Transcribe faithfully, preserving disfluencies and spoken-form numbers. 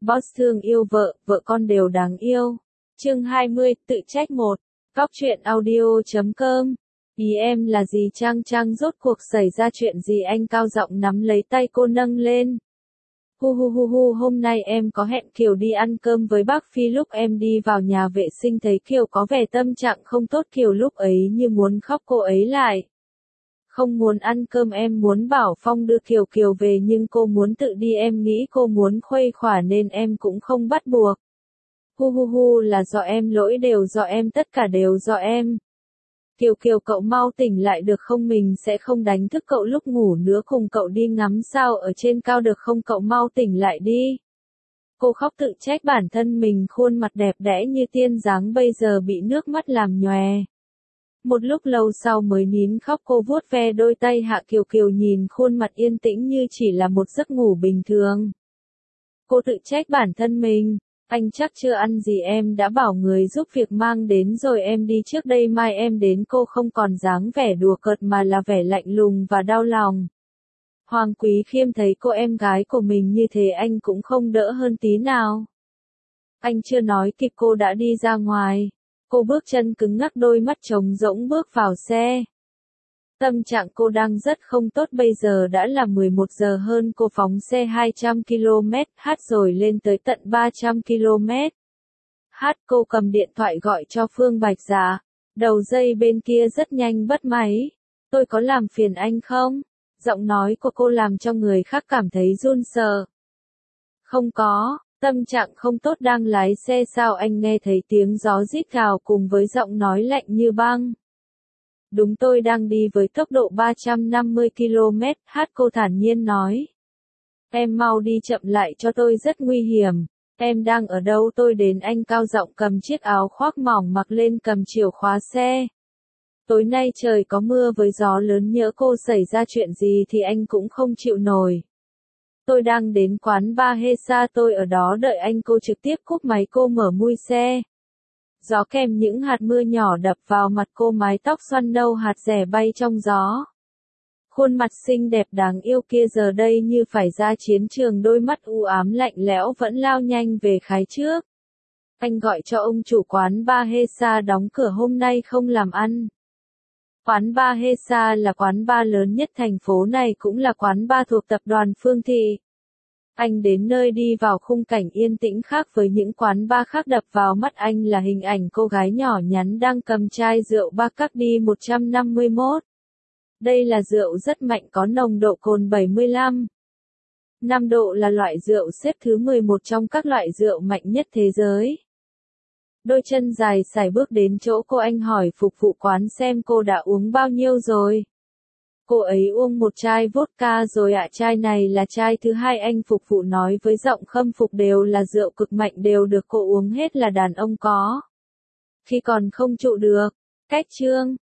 Boss thương yêu vợ, vợ con đều đáng yêu. Chương hai mươi, tự trách một. Góc truyện audio chấm com. Ý em là gì Trang Trang rốt cuộc xảy ra chuyện gì anh cao giọng nắm lấy tay cô nâng lên. Hu hu hu hu hôm nay em có hẹn Kiều đi ăn cơm với bác Phi lúc em đi vào nhà vệ sinh thấy Kiều có vẻ tâm trạng không tốt Kiều lúc ấy như muốn khóc cô ấy lại. Không muốn ăn cơm em muốn bảo Phong đưa Kiều Kiều về nhưng cô muốn tự đi em nghĩ cô muốn khuây khỏa nên em cũng không bắt buộc. Hu hu hu là do em lỗi đều do em tất cả đều do em. Kiều Kiều cậu mau tỉnh lại được không mình sẽ không đánh thức cậu lúc ngủ nữa cùng cậu đi ngắm sao ở trên cao được không cậu mau tỉnh lại đi. Cô khóc tự trách bản thân mình khuôn mặt đẹp đẽ như tiên dáng bây giờ bị nước mắt làm nhòe. Một lúc lâu sau mới nín khóc cô vuốt ve đôi tay Hạ Kiều Kiều nhìn khuôn mặt yên tĩnh như chỉ là một giấc ngủ bình thường. Cô tự trách bản thân mình, anh chắc chưa ăn gì em đã bảo người giúp việc mang đến rồi em đi trước đây mai em đến cô không còn dáng vẻ đùa cợt mà là vẻ lạnh lùng và đau lòng. Hoàng Quý Khiêm thấy cô em gái của mình như thế anh cũng không đỡ hơn tí nào. Anh chưa nói kịp cô đã đi ra ngoài. Cô bước chân cứng ngắc đôi mắt trống rỗng bước vào xe. Tâm trạng cô đang rất không tốt bây giờ đã là mười một giờ hơn cô phóng xe hai trăm ki lô mét hát rồi lên tới tận ba trăm ki lô mét. Hát cô cầm điện thoại gọi cho Phương Bạch Dạ. Đầu dây bên kia rất nhanh bắt máy. Tôi có làm phiền anh không? Giọng nói của cô làm cho người khác cảm thấy run sợ. Không có. Tâm trạng không tốt đang lái xe sao anh nghe thấy tiếng gió rít gào cùng với giọng nói lạnh như băng. Đúng tôi đang đi với tốc độ ba trăm năm mươi ki lô mét, hát cô thản nhiên nói. Em mau đi chậm lại cho tôi rất nguy hiểm. Em đang ở đâu tôi đến anh cao giọng cầm chiếc áo khoác mỏng mặc lên cầm chìa khóa xe. Tối nay trời có mưa với gió lớn nhỡ cô xảy ra chuyện gì thì anh cũng không chịu nổi. Tôi đang đến quán bar Hesa tôi ở đó đợi anh cô trực tiếp cúp máy cô mở mui xe. Gió kèm những hạt mưa nhỏ đập vào mặt cô mái tóc xoăn nâu hạt rẻ bay trong gió. Khuôn mặt xinh đẹp đáng yêu kia giờ đây như phải ra chiến trường đôi mắt u ám lạnh lẽo vẫn lao nhanh về khái trước. Anh gọi cho ông chủ quán bar Hesa đóng cửa hôm nay không làm ăn. Quán bar Hesa là quán bar lớn nhất thành phố này cũng là quán bar thuộc tập đoàn Phương Thị. Anh đến nơi đi vào khung cảnh yên tĩnh khác với những quán bar khác đập vào mắt anh là hình ảnh cô gái nhỏ nhắn đang cầm chai rượu Bacardi một trăm năm mươi mốt. Đây là rượu rất mạnh có nồng độ cồn bảy mươi lăm. năm độ là loại rượu xếp thứ mười một trong các loại rượu mạnh nhất thế giới. Đôi chân dài sải bước đến chỗ cô anh hỏi phục vụ quán xem cô đã uống bao nhiêu rồi. Cô ấy uống một chai vodka rồi ạ chai này là chai thứ hai anh phục vụ nói với giọng khâm phục đều là rượu cực mạnh đều được cô uống hết là đàn ông có. Khi còn không trụ được. Cách chương.